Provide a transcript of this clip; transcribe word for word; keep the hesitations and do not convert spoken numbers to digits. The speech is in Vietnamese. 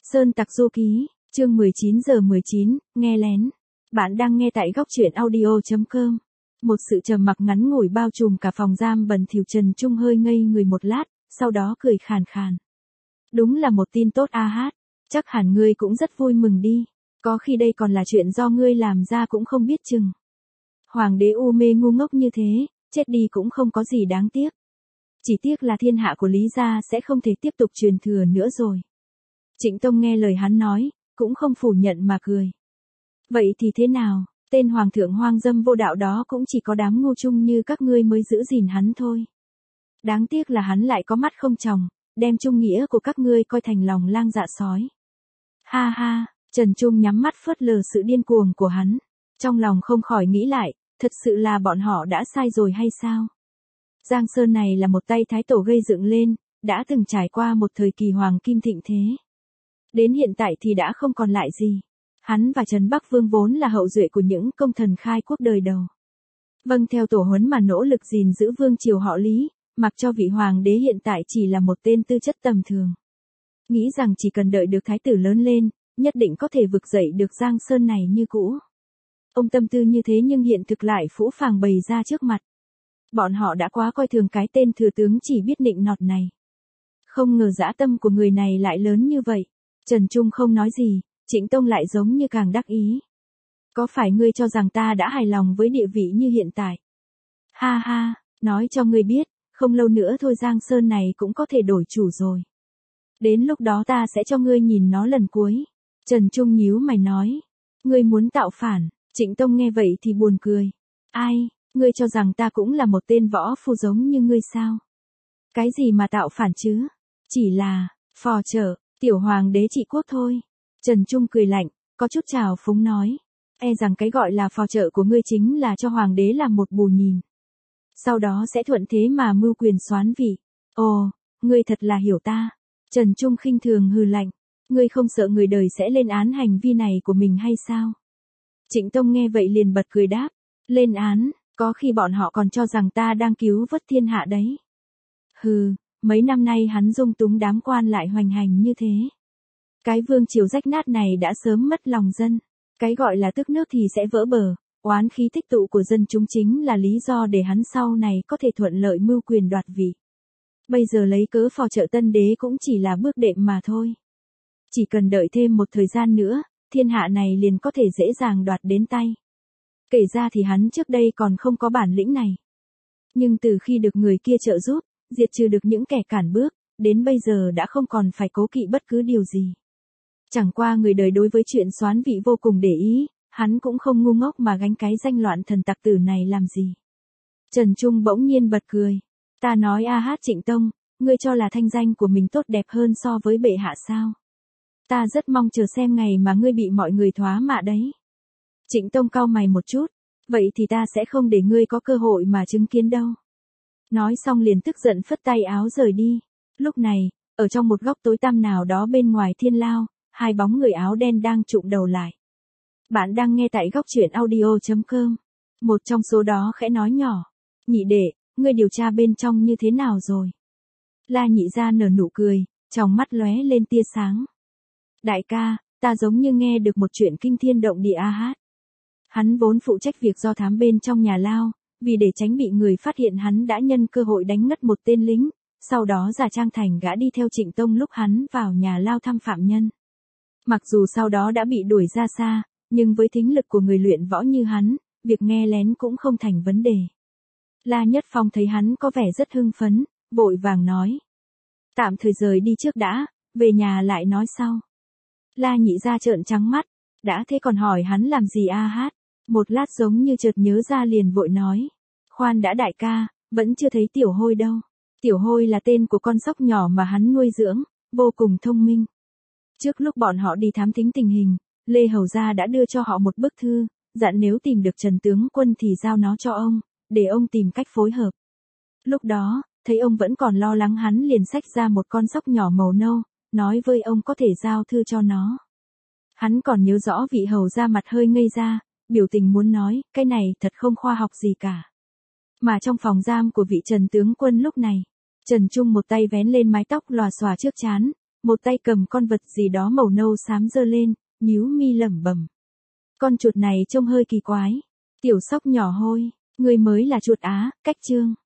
Sơn Tặc Du Ký, chương mười chín giờ mười chín, nghe lén. Bạn đang nghe tại góc truyện audio chấm com. Một sự trầm mặc ngắn ngủi bao trùm cả phòng giam bẩn thỉu. Trần Trung hơi ngây người một lát, sau đó cười khàn khàn. Đúng là một tin tốt a hát, chắc hẳn ngươi cũng rất vui mừng đi, có khi đây còn là chuyện do ngươi làm ra cũng không biết chừng. Hoàng đế u mê ngu ngốc như thế, chết đi cũng không có gì đáng tiếc. Chỉ tiếc là thiên hạ của Lý gia sẽ không thể tiếp tục truyền thừa nữa rồi. Trịnh Tông nghe lời hắn nói, cũng không phủ nhận mà cười. Vậy thì thế nào, tên hoàng thượng hoang dâm vô đạo đó cũng chỉ có đám ngu chung như các ngươi mới giữ gìn hắn thôi. Đáng tiếc là hắn lại có mắt không tròng, đem trung nghĩa của các ngươi coi thành lòng lang dạ sói. Ha ha, Trần Trung nhắm mắt phớt lờ sự điên cuồng của hắn. Trong lòng không khỏi nghĩ lại, thật sự là bọn họ đã sai rồi hay sao? Giang Sơn này là một tay thái tổ gây dựng lên, đã từng trải qua một thời kỳ hoàng kim thịnh thế. Đến hiện tại thì đã không còn lại gì. Hắn và Trấn Bắc Vương vốn là hậu duệ của những công thần khai quốc đời đầu. Vâng, theo tổ huấn mà nỗ lực gìn giữ vương triều họ Lý, mặc cho vị hoàng đế hiện tại chỉ là một tên tư chất tầm thường. Nghĩ rằng chỉ cần đợi được thái tử lớn lên, nhất định có thể vực dậy được Giang Sơn này như cũ. Ông tâm tư như thế nhưng hiện thực lại phũ phàng bày ra trước mặt. Bọn họ đã quá coi thường cái tên thừa tướng chỉ biết nịnh nọt này. Không ngờ dã tâm của người này lại lớn như vậy. Trần Trung không nói gì, Trịnh Tông lại giống như càng đắc ý. Có phải ngươi cho rằng ta đã hài lòng với địa vị như hiện tại? Ha ha, nói cho ngươi biết, không lâu nữa thôi Giang Sơn này cũng có thể đổi chủ rồi. Đến lúc đó ta sẽ cho ngươi nhìn nó lần cuối. Trần Trung nhíu mày nói. Ngươi muốn tạo phản? Trịnh Tông nghe vậy thì buồn cười. Ai, ngươi cho rằng ta cũng là một tên võ phu giống như ngươi sao? Cái gì mà tạo phản chứ? Chỉ là, phò trợ, tiểu hoàng đế trị quốc thôi. Trần Trung cười lạnh, có chút trào phúng nói. E rằng cái gọi là phò trợ của ngươi chính là cho hoàng đế làm một bù nhìn. Sau đó sẽ thuận thế mà mưu quyền soán vị. Ồ, ngươi thật là hiểu ta. Trần Trung khinh thường hừ lạnh. Ngươi không sợ người đời sẽ lên án hành vi này của mình hay sao? Trịnh Tông nghe vậy liền bật cười đáp. Lên án, có khi bọn họ còn cho rằng ta đang cứu vớt thiên hạ đấy. Hừ, mấy năm nay hắn dung túng đám quan lại hoành hành như thế. Cái vương triều rách nát này đã sớm mất lòng dân. Cái gọi là tức nước thì sẽ vỡ bờ, oán khí tích tụ của dân chúng chính là lý do để hắn sau này có thể thuận lợi mưu quyền đoạt vị. Bây giờ lấy cớ phò trợ tân đế cũng chỉ là bước đệm mà thôi. Chỉ cần đợi thêm một thời gian nữa, thiên hạ này liền có thể dễ dàng đoạt đến tay. Kể ra thì hắn trước đây còn không có bản lĩnh này. Nhưng từ khi được người kia trợ giúp, diệt trừ được những kẻ cản bước, đến bây giờ đã không còn phải cố kỵ bất cứ điều gì. Chẳng qua người đời đối với chuyện soán vị vô cùng để ý, hắn cũng không ngu ngốc mà gánh cái danh loạn thần tặc tử này làm gì. Trần Trung bỗng nhiên bật cười. Ta nói a hát Trịnh Tông, ngươi cho là thanh danh của mình tốt đẹp hơn so với bệ hạ sao? Ta rất mong chờ xem ngày mà ngươi bị mọi người thoá mạ đấy. Trịnh Tông cau mày một chút. Vậy thì ta sẽ không để ngươi có cơ hội mà chứng kiến đâu. Nói xong liền tức giận phất tay áo rời đi. Lúc này, ở trong một góc tối tăm nào đó bên ngoài thiên lao, hai bóng người áo đen đang trụm đầu lại. Bạn đang nghe tại góc truyện audio chấm com. Một trong số đó khẽ nói nhỏ. Nhị đệ, ngươi điều tra bên trong như thế nào rồi? La Nhị Gia nở nụ cười, trong mắt lóe lên tia sáng. Đại ca, ta giống như nghe được một chuyện kinh thiên động địa a hát. Hắn vốn phụ trách việc do thám bên trong nhà lao, vì để tránh bị người phát hiện hắn đã nhân cơ hội đánh ngất một tên lính, sau đó giả trang thành gã đi theo Trịnh Tông lúc hắn vào nhà lao thăm phạm nhân. Mặc dù sau đó đã bị đuổi ra xa, nhưng với thính lực của người luyện võ như hắn, việc nghe lén cũng không thành vấn đề. La Nhất Phong thấy hắn có vẻ rất hưng phấn, vội vàng nói. Tạm thời rời đi trước đã, về nhà lại nói sau. La Nhị Gia trợn trắng mắt, đã thế còn hỏi hắn làm gì a hát. Một lát giống như chợt nhớ ra liền vội nói. Khoan đã đại ca, vẫn chưa thấy Tiểu Hôi đâu. Tiểu Hôi là tên của con sóc nhỏ mà hắn nuôi dưỡng, vô cùng thông minh. Trước lúc bọn họ đi thám thính tình hình, Lê Hầu Gia đã đưa cho họ một bức thư, dặn nếu tìm được Trần Tướng Quân thì giao nó cho ông, để ông tìm cách phối hợp. Lúc đó, thấy ông vẫn còn lo lắng hắn liền xách ra một con sóc nhỏ màu nâu, nói với ông có thể giao thư cho nó. Hắn còn nhớ rõ vị Hầu Gia mặt hơi ngây ra, biểu tình muốn nói, cái này thật không khoa học gì cả. Mà trong phòng giam của vị Trần Tướng Quân lúc này, Trần Trung một tay vén lên mái tóc lòa xòa trước trán, một tay cầm con vật gì đó màu nâu xám giơ lên, nhíu mi lẩm bẩm. Con chuột này trông hơi kỳ quái. Tiểu Sóc nhỏ hôi, người mới là chuột Á, cách Trương.